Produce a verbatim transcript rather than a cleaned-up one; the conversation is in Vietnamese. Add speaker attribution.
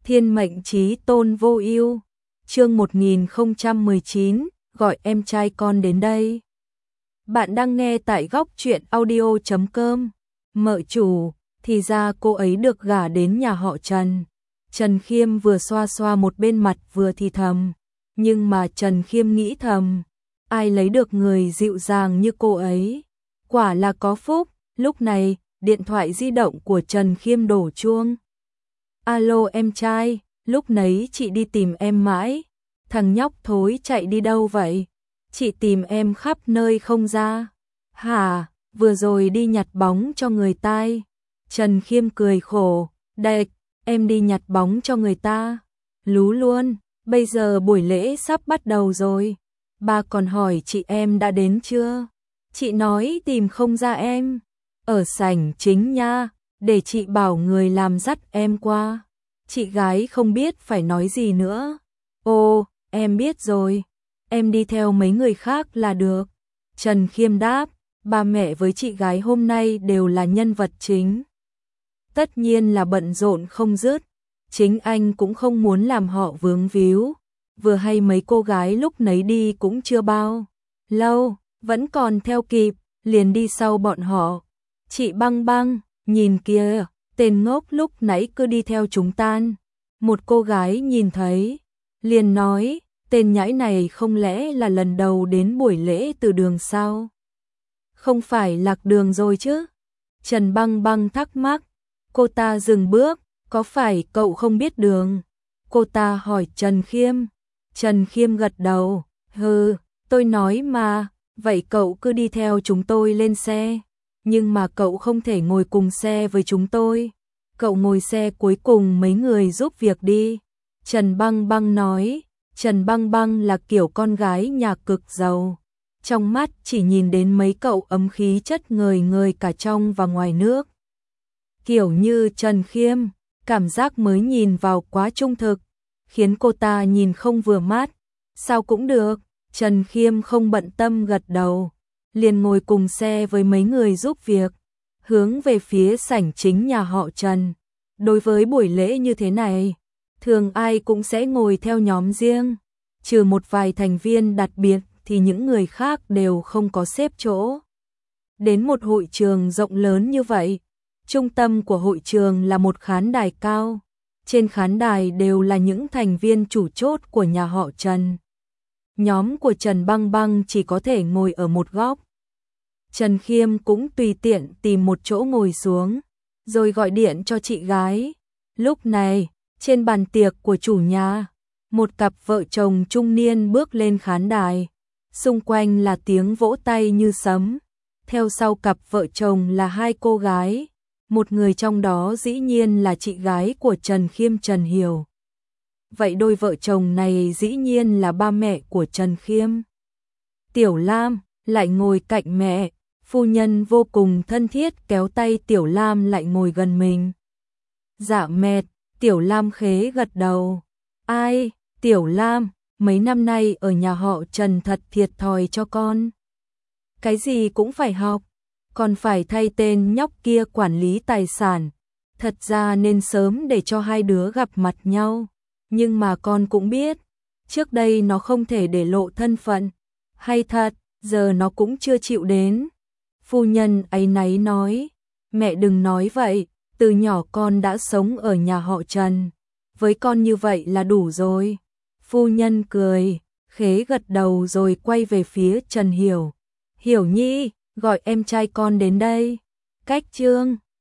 Speaker 1: Thiên mệnh chí tôn vô ưu. Chương một nghìn không trăm mười chín, gọi em trai con đến đây. Bạn đang nghe tại góc truyện audio chấm com. Mợ chủ, thì ra cô ấy được gả đến nhà họ Trần. Trần Khiêm vừa xoa xoa một bên mặt vừa thì thầm, nhưng mà Trần Khiêm nghĩ thầm, ai lấy được người dịu dàng như cô ấy, quả là có phúc. Lúc này, điện thoại di động của Trần Khiêm đổ chuông. Alo em trai, lúc nấy chị đi tìm em mãi. Thằng nhóc thối chạy đi đâu vậy? Chị tìm em khắp nơi không ra. Hả, vừa rồi đi nhặt bóng cho người ta. Trần Khiêm cười khổ, đệt, em đi nhặt bóng cho người ta. Lú luôn, bây giờ buổi lễ sắp bắt đầu rồi. Ba còn hỏi chị em đã đến chưa? Chị nói tìm không ra em. Ở sảnh chính nha, để chị bảo người làm dắt em qua. Chị gái không biết phải nói gì nữa. Ồ, em biết rồi. Em đi theo mấy người khác là được. Trần Khiêm đáp, ba mẹ với chị gái hôm nay đều là nhân vật chính. Tất nhiên là bận rộn không dứt. Chính anh cũng không muốn làm họ vướng víu. Vừa hay mấy cô gái lúc nấy đi cũng chưa bao lâu, vẫn còn theo kịp, liền đi sau bọn họ. Chị Băng Băng, nhìn kìa, tên ngốc lúc nãy cứ đi theo chúng tan. Một cô gái nhìn thấy, liền nói, tên nhãi này không lẽ là lần đầu đến buổi lễ từ đường sao? Không phải lạc đường rồi chứ? Trần Băng Băng thắc mắc, cô ta dừng bước, có phải cậu không biết đường? Cô ta hỏi Trần Khiêm. Trần Khiêm gật đầu, hừ, tôi nói mà, vậy cậu cứ đi theo chúng tôi lên xe. Nhưng mà cậu không thể ngồi cùng xe với chúng tôi. Cậu ngồi xe cuối cùng mấy người giúp việc đi. Trần Băng Băng nói, Trần Băng Băng là kiểu con gái nhà cực giàu. Trong mắt chỉ nhìn đến mấy cậu ấm khí chất ngời ngời cả trong và ngoài nước. Kiểu như Trần Khiêm, cảm giác mới nhìn vào quá trung thực, khiến cô ta nhìn không vừa mắt. Sao cũng được, Trần Khiêm không bận tâm gật đầu. Liền ngồi cùng xe với mấy người giúp việc, hướng về phía sảnh chính nhà họ Trần. Đối với buổi lễ như thế này, thường ai cũng sẽ ngồi theo nhóm riêng, trừ một vài thành viên đặc biệt thì những người khác đều không có xếp chỗ. Đến một hội trường rộng lớn như vậy, trung tâm của hội trường là một khán đài cao, trên khán đài đều là những thành viên chủ chốt của nhà họ Trần. Nhóm của Trần Băng Băng chỉ có thể ngồi ở một góc. Trần Khiêm cũng tùy tiện tìm một chỗ ngồi xuống, rồi gọi điện cho chị gái. Lúc này, trên bàn tiệc của chủ nhà, một cặp vợ chồng trung niên bước lên khán đài. Xung quanh là tiếng vỗ tay như sấm. Theo sau cặp vợ chồng là hai cô gái. Một người trong đó dĩ nhiên là chị gái của Trần Khiêm, Trần Hiểu. Vậy đôi vợ chồng này dĩ nhiên là ba mẹ của Trần Khiêm. Tiểu Lam lại ngồi cạnh mẹ, phu nhân vô cùng thân thiết kéo tay Tiểu Lam lại ngồi gần mình. Dạ mệt, Tiểu Lam khế gật đầu. Ai, Tiểu Lam, mấy năm nay ở nhà họ Trần thật thiệt thòi cho con. Cái gì cũng phải học, còn phải thay tên nhóc kia quản lý tài sản. Thật ra nên sớm để cho hai đứa gặp mặt nhau. Nhưng mà con cũng biết, trước đây nó không thể để lộ thân phận. Hay thật, giờ nó cũng chưa chịu đến. Phu nhân áy náy nói, mẹ đừng nói vậy, từ nhỏ con đã sống ở nhà họ Trần. Với con như vậy là đủ rồi. Phu nhân cười, khế gật đầu rồi quay về phía Trần Hiểu. Hiểu Nhi, gọi em trai con đến đây. Cách trương,